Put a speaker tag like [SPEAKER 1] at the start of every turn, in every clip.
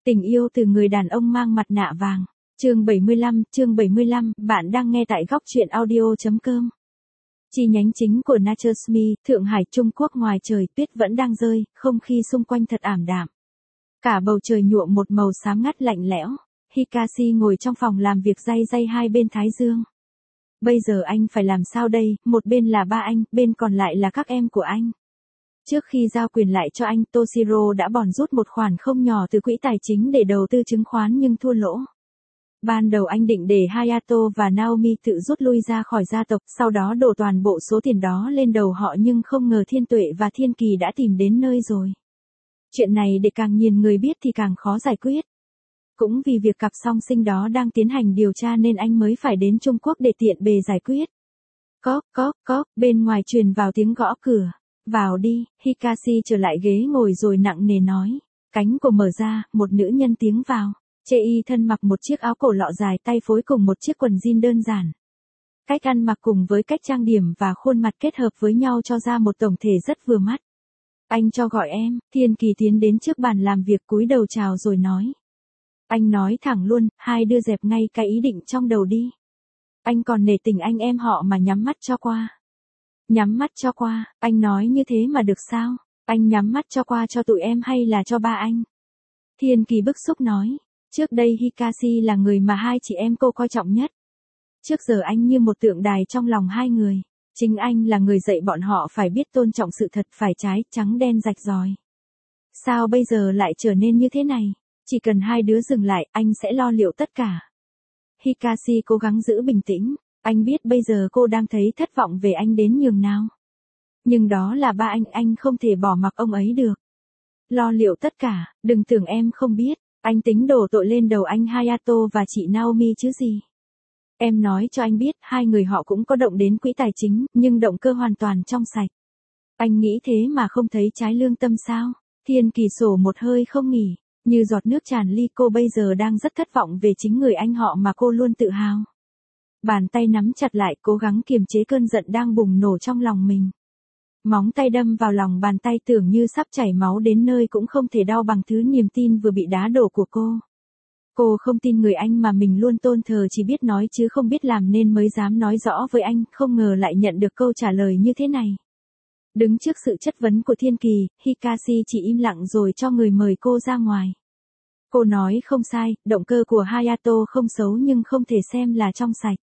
[SPEAKER 1] Tình yêu từ người đàn ông mang mặt nạ vàng. Chương 75, bạn đang nghe tại góc truyện audio.com. Chi nhánh chính của Naturesme, Thượng Hải, Trung Quốc. Ngoài trời tuyết vẫn đang rơi, không khí xung quanh thật ảm đạm. Cả bầu trời nhuộm một màu xám ngắt lạnh lẽo. Hikashi ngồi trong phòng làm việc day hai bên thái dương. Bây giờ anh phải làm sao đây, một bên là ba anh, bên còn lại là các em của anh. Trước khi giao quyền lại cho anh, Toshiro đã bòn rút một khoản không nhỏ từ quỹ tài chính để đầu tư chứng khoán nhưng thua lỗ. Ban đầu anh định để Hayato và Naomi tự rút lui ra khỏi gia tộc, sau đó đổ toàn bộ số tiền đó lên đầu họ, nhưng không ngờ Thiên Tuệ và Thiên Kỳ đã tìm đến nơi rồi. Chuyện này để càng nhiều người biết thì càng khó giải quyết. Cũng vì việc cặp song sinh đó đang tiến hành điều tra nên anh mới phải đến Trung Quốc để tiện bề giải quyết. Cóp, bên ngoài truyền vào tiếng gõ cửa. Vào đi, Hikashi trở lại ghế ngồi rồi nặng nề nói. Cánh cửa mở ra, một nữ nhân tiến vào. Chei thân mặc một chiếc áo cổ lọ dài tay phối cùng một chiếc quần jean đơn giản. Cách ăn mặc cùng với cách trang điểm và khuôn mặt kết hợp với nhau cho ra một tổng thể rất vừa mắt. Anh cho gọi em. Thiên Kỳ tiến đến trước bàn làm việc, cúi đầu chào rồi nói. Anh nói thẳng luôn, hai đứa dẹp ngay cái ý định trong đầu đi. Anh còn nể tình anh em họ mà nhắm mắt cho qua. Nhắm mắt cho qua, anh nói như thế mà được sao? Anh nhắm mắt cho qua cho tụi em hay là cho ba anh? Thiên Kỳ bức xúc nói. Trước đây Hikashi là người mà hai chị em cô coi trọng nhất. Trước giờ anh như một tượng đài trong lòng hai người. Chính anh là người dạy bọn họ phải biết tôn trọng sự thật, phải trái, trắng đen rạch ròi. Sao bây giờ lại trở nên như thế này? Chỉ cần hai đứa dừng lại, anh sẽ lo liệu tất cả. Hikashi cố gắng giữ bình tĩnh. Anh biết bây giờ cô đang thấy thất vọng về anh đến nhường nào. Nhưng đó là ba anh không thể bỏ mặc ông ấy được. Lo liệu tất cả, đừng tưởng em không biết. Anh tính đổ tội lên đầu anh Hayato và chị Naomi chứ gì. Em nói cho anh biết, hai người họ cũng có động đến quỹ tài chính, nhưng động cơ hoàn toàn trong sạch. Anh nghĩ thế mà không thấy trái lương tâm sao? Thiên Kỳ sổ một hơi không nghỉ, như giọt nước tràn ly. Cô bây giờ đang rất thất vọng về chính người anh họ mà cô luôn tự hào. Bàn tay nắm chặt lại, cố gắng kiềm chế cơn giận đang bùng nổ trong lòng mình. Móng tay đâm vào lòng bàn tay tưởng như sắp chảy máu đến nơi cũng không thể đau bằng thứ niềm tin vừa bị đá đổ của cô. Cô không tin người anh mà mình luôn tôn thờ, chỉ biết nói chứ không biết làm nên mới dám nói rõ với anh, không ngờ lại nhận được câu trả lời như thế này. Đứng trước sự chất vấn của Thiên Kỳ, Hikashi chỉ im lặng rồi cho người mời cô ra ngoài. Cô nói không sai, động cơ của Hayato không xấu nhưng không thể xem là trong sạch.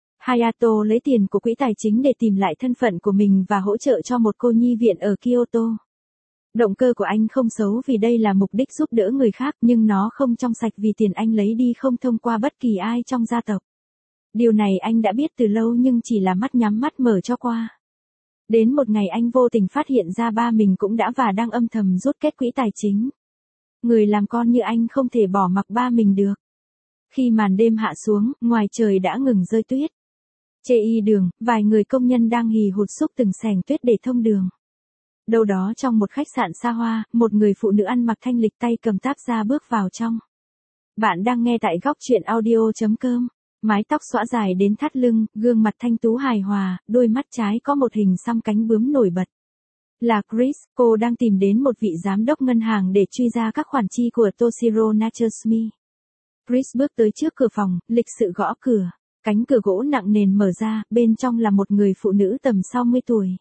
[SPEAKER 1] Hayato lấy tiền của quỹ tài chính để tìm lại thân phận của mình và hỗ trợ cho một cô nhi viện ở Kyoto. Động cơ của anh không xấu vì đây là mục đích giúp đỡ người khác, nhưng nó không trong sạch vì tiền anh lấy đi không thông qua bất kỳ ai trong gia tộc. Điều này anh đã biết từ lâu nhưng chỉ là mắt nhắm mắt mở cho qua. Đến một ngày anh vô tình phát hiện ra ba mình cũng đã và đang âm thầm rút kết quỹ tài chính. Người làm con như anh không thể bỏ mặc ba mình được. Khi màn đêm hạ xuống, ngoài trời đã ngừng rơi tuyết. Chei đường, vài người công nhân đang hì hụt xúc từng xẻng tuyết để thông đường. Đâu đó trong một khách sạn xa hoa, một người phụ nữ ăn mặc thanh lịch tay cầm táp ra bước vào trong. Bạn đang nghe tại góc truyện audio.com. Mái tóc xõa dài đến thắt lưng, gương mặt thanh tú hài hòa, đôi mắt trái có một hình xăm cánh bướm nổi bật. Là Chris, cô đang tìm đến một vị giám đốc ngân hàng để truy ra các khoản chi của Toshiro Naturesme. Chris bước tới trước cửa phòng, lịch sự gõ cửa. Cánh cửa gỗ nặng nề mở ra, bên trong là một người phụ nữ tầm 60 tuổi.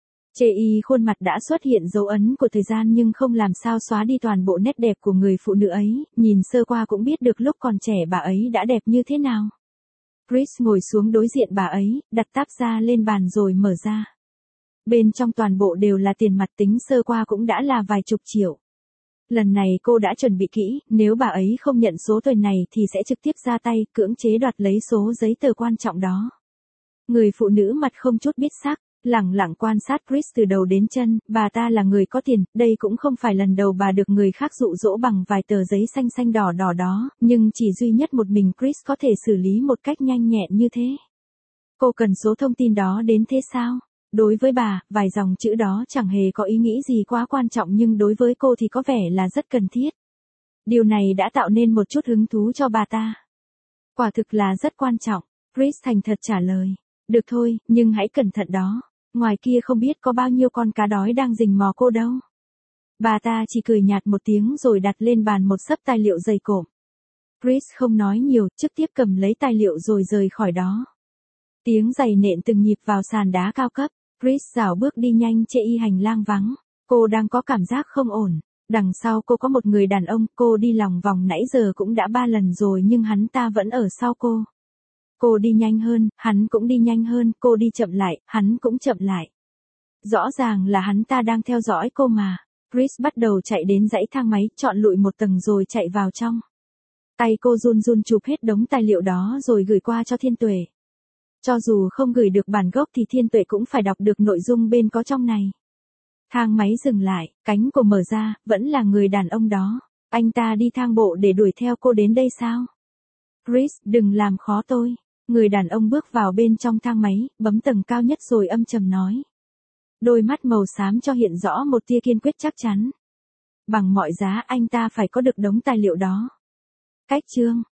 [SPEAKER 1] Chei khuôn mặt đã xuất hiện dấu ấn của thời gian nhưng không làm sao xóa đi toàn bộ nét đẹp của người phụ nữ ấy, nhìn sơ qua cũng biết được lúc còn trẻ bà ấy đã đẹp như thế nào. Chris ngồi xuống đối diện bà ấy, đặt táp ra lên bàn rồi mở ra. Bên trong toàn bộ đều là tiền mặt, tính sơ qua cũng đã là vài chục triệu. Lần này cô đã chuẩn bị kỹ, nếu bà ấy không nhận số tiền này thì sẽ trực tiếp ra tay, cưỡng chế đoạt lấy số giấy tờ quan trọng đó. Người phụ nữ mặt không chút biết sắc, lẳng lặng quan sát Chris từ đầu đến chân, bà ta là người có tiền, đây cũng không phải lần đầu bà được người khác dụ dỗ bằng vài tờ giấy xanh xanh đỏ đỏ đó, nhưng chỉ duy nhất một mình Chris có thể xử lý một cách nhanh nhẹn như thế. Cô cần số thông tin đó đến thế sao? Đối với bà, vài dòng chữ đó chẳng hề có ý nghĩ gì quá quan trọng nhưng đối với cô thì có vẻ là rất cần thiết. Điều này đã tạo nên một chút hứng thú cho bà ta. Quả thực là rất quan trọng, Chris thành thật trả lời. Được thôi, nhưng hãy cẩn thận đó. Ngoài kia không biết có bao nhiêu con cá đói đang rình mò cô đâu. Bà ta chỉ cười nhạt một tiếng rồi đặt lên bàn một xấp tài liệu dày cộm. Chris không nói nhiều, trực tiếp cầm lấy tài liệu rồi rời khỏi đó. Tiếng giày nện từng nhịp vào sàn đá cao cấp. Chris rảo bước đi nhanh trên hành lang vắng. Cô đang có cảm giác không ổn. Đằng sau cô có một người đàn ông, cô đi lòng vòng nãy giờ cũng đã 3 lần rồi nhưng hắn ta vẫn ở sau cô. Cô đi nhanh hơn, hắn cũng đi nhanh hơn, cô đi chậm lại, hắn cũng chậm lại. Rõ ràng là hắn ta đang theo dõi cô mà. Chris bắt đầu chạy đến dãy thang máy, chọn lụi một tầng rồi chạy vào trong. Tay cô run run chụp hết đống tài liệu đó rồi gửi qua cho Thiên Tuệ. Cho dù không gửi được bản gốc thì Thiên Tuệ cũng phải đọc được nội dung bên có trong này. Thang máy dừng lại, cánh cô mở ra, vẫn là người đàn ông đó. Anh ta đi thang bộ để đuổi theo cô đến đây sao? Chris, đừng làm khó tôi. Người đàn ông bước vào bên trong thang máy, bấm tầng cao nhất rồi âm trầm nói. Đôi mắt màu xám cho hiện rõ một tia kiên quyết chắc chắn. Bằng mọi giá anh ta phải có được đống tài liệu đó. Cách chương